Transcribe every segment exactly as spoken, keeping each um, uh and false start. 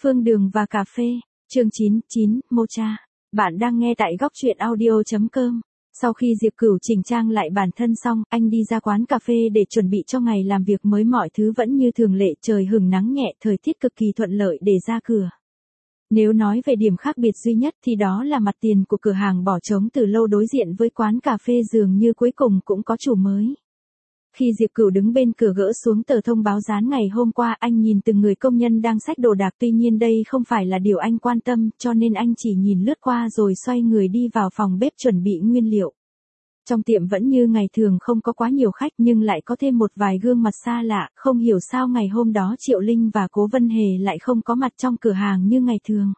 Phương Đường và cà phê, chương chín, chín, Mocha. Bạn đang nghe tại góc truyện audio chấm com. Sau khi Diệp Cửu chỉnh trang lại bản thân xong, anh đi ra quán cà phê để chuẩn bị cho ngày làm việc mới, mọi thứ vẫn như thường lệ, trời hừng nắng nhẹ, thời tiết cực kỳ thuận lợi để ra cửa. Nếu nói về điểm khác biệt duy nhất thì đó là mặt tiền của cửa hàng bỏ trống từ lâu đối diện với quán cà phê dường như cuối cùng cũng có chủ mới. Khi Diệp Cửu đứng bên cửa gỡ xuống tờ thông báo dán ngày hôm qua, anh nhìn từng người công nhân đang xách đồ đạc, tuy nhiên đây không phải là điều anh quan tâm, cho nên anh chỉ nhìn lướt qua rồi xoay người đi vào phòng bếp chuẩn bị nguyên liệu. Trong tiệm vẫn như ngày thường, không có quá nhiều khách nhưng lại có thêm một vài gương mặt xa lạ, không hiểu sao ngày hôm đó Triệu Linh và Cố Vân Hề lại không có mặt trong cửa hàng như ngày thường.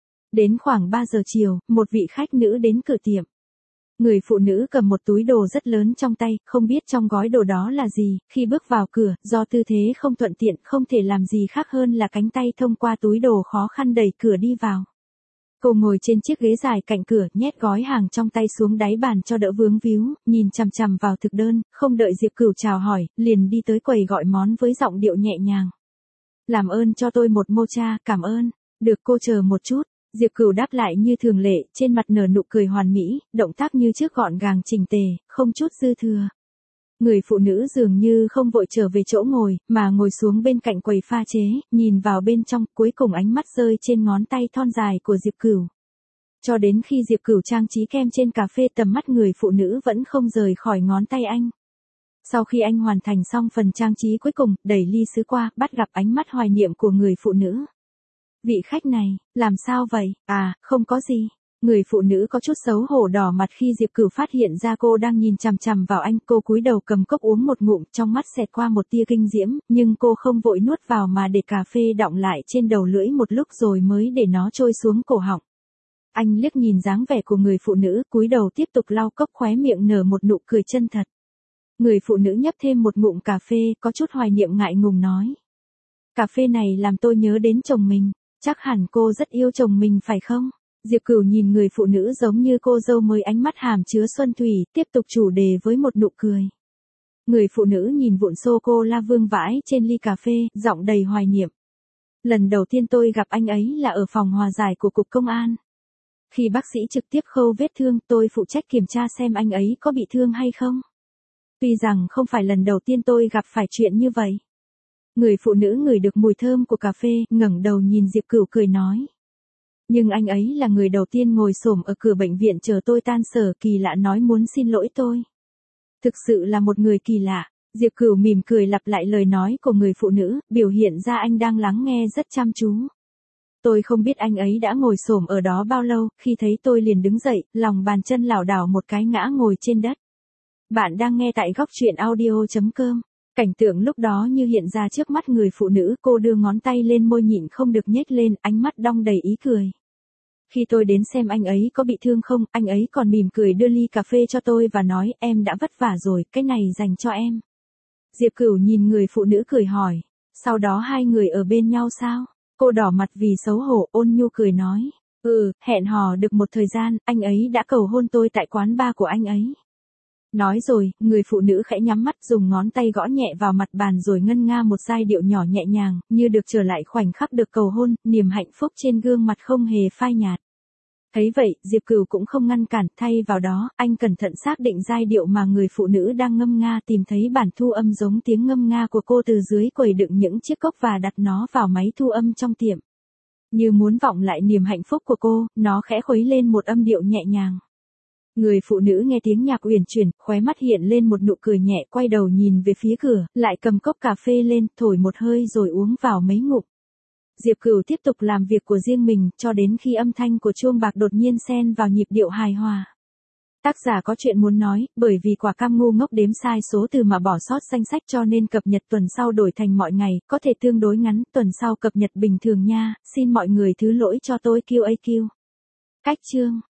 Đến khoảng ba giờ chiều, một vị khách nữ đến cửa tiệm. Người phụ nữ cầm một túi đồ rất lớn trong tay, không biết trong gói đồ đó là gì, khi bước vào cửa, do tư thế không thuận tiện, không thể làm gì khác hơn là cánh tay thông qua túi đồ khó khăn đẩy cửa đi vào. Cô ngồi trên chiếc ghế dài cạnh cửa, nhét gói hàng trong tay xuống đáy bàn cho đỡ vướng víu, nhìn chằm chằm vào thực đơn, không đợi Diệp Cửu chào hỏi, liền đi tới quầy gọi món với giọng điệu nhẹ nhàng. Làm ơn cho tôi một mocha, cảm ơn. Được, cô chờ một chút. Diệp Cửu đáp lại như thường lệ, trên mặt nở nụ cười hoàn mỹ, động tác như trước gọn gàng chỉnh tề, không chút dư thừa. Người phụ nữ dường như không vội trở về chỗ ngồi, mà ngồi xuống bên cạnh quầy pha chế, nhìn vào bên trong, cuối cùng ánh mắt rơi trên ngón tay thon dài của Diệp Cửu. Cho đến khi Diệp Cửu trang trí kem trên cà phê, tầm mắt người phụ nữ vẫn không rời khỏi ngón tay anh. Sau khi anh hoàn thành xong phần trang trí cuối cùng, đẩy ly sứ qua, bắt gặp ánh mắt hoài niệm của người phụ nữ. Vị khách này, làm sao vậy? À, không có gì. Người phụ nữ có chút xấu hổ đỏ mặt khi Diệp Cửu phát hiện ra cô đang nhìn chằm chằm vào anh. Cô cúi đầu cầm cốc uống một ngụm, trong mắt xẹt qua một tia kinh diễm, nhưng cô không vội nuốt vào mà để cà phê đọng lại trên đầu lưỡi một lúc rồi mới để nó trôi xuống cổ họng. Anh liếc nhìn dáng vẻ của người phụ nữ, cúi đầu tiếp tục lau cốc, khóe miệng nở một nụ cười chân thật. Người phụ nữ nhấp thêm một ngụm cà phê, có chút hoài niệm ngại ngùng nói. Cà phê này làm tôi nhớ đến chồng mình. Chắc hẳn cô rất yêu chồng mình phải không? Diệp Cửu nhìn người phụ nữ giống như cô dâu mới, ánh mắt hàm chứa xuân thủy, tiếp tục chủ đề với một nụ cười. Người phụ nữ nhìn vụn sô-cô-la vương vãi trên ly cà phê, giọng đầy hoài niệm. Lần đầu tiên tôi gặp anh ấy là ở phòng hòa giải của Cục Công an. Khi bác sĩ trực tiếp khâu vết thương, tôi phụ trách kiểm tra xem anh ấy có bị thương hay không. Tuy rằng không phải lần đầu tiên tôi gặp phải chuyện như vậy. Người phụ nữ ngửi được mùi thơm của cà phê, ngẩng đầu nhìn Diệp Cửu cười nói. Nhưng anh ấy là người đầu tiên ngồi xổm ở cửa bệnh viện chờ tôi tan sở, kỳ lạ nói muốn xin lỗi tôi. Thực sự là một người kỳ lạ. Diệp Cửu mỉm cười lặp lại lời nói của người phụ nữ, biểu hiện ra anh đang lắng nghe rất chăm chú. Tôi không biết anh ấy đã ngồi xổm ở đó bao lâu, khi thấy tôi liền đứng dậy, lòng bàn chân lảo đảo một cái ngã ngồi trên đất. Bạn đang nghe tại góc truyện audio chấm com. Cảnh tượng lúc đó như hiện ra trước mắt người phụ nữ, cô đưa ngón tay lên môi nhịn không được nhếch lên, ánh mắt đong đầy ý cười. Khi tôi đến xem anh ấy có bị thương không, anh ấy còn mỉm cười đưa ly cà phê cho tôi và nói, em đã vất vả rồi, cái này dành cho em. Diệp Cửu nhìn người phụ nữ cười hỏi, sau đó hai người ở bên nhau sao? Cô đỏ mặt vì xấu hổ, ôn nhu cười nói, ừ, hẹn hò được một thời gian, anh ấy đã cầu hôn tôi tại quán bar của anh ấy. Nói rồi, người phụ nữ khẽ nhắm mắt, dùng ngón tay gõ nhẹ vào mặt bàn rồi ngân nga một giai điệu nhỏ nhẹ nhàng, như được trở lại khoảnh khắc được cầu hôn, niềm hạnh phúc trên gương mặt không hề phai nhạt. Thấy vậy, Diệp Cửu cũng không ngăn cản, thay vào đó, anh cẩn thận xác định giai điệu mà người phụ nữ đang ngâm nga, tìm thấy bản thu âm giống tiếng ngâm nga của cô từ dưới quầy đựng những chiếc cốc và đặt nó vào máy thu âm trong tiệm. Như muốn vọng lại niềm hạnh phúc của cô, nó khẽ khuấy lên một âm điệu nhẹ nhàng. Người phụ nữ nghe tiếng nhạc uyển chuyển, khóe mắt hiện lên một nụ cười nhẹ, quay đầu nhìn về phía cửa, lại cầm cốc cà phê lên, thổi một hơi rồi uống vào mấy ngụm. Diệp Cửu tiếp tục làm việc của riêng mình, cho đến khi âm thanh của chuông bạc đột nhiên xen vào nhịp điệu hài hòa. Tác giả có chuyện muốn nói, bởi vì quả cam ngu ngốc đếm sai số từ mà bỏ sót danh sách cho nên cập nhật tuần sau đổi thành mọi ngày, có thể tương đối ngắn, tuần sau cập nhật bình thường nha, xin mọi người thứ lỗi cho tôi quy a quy. Cách chương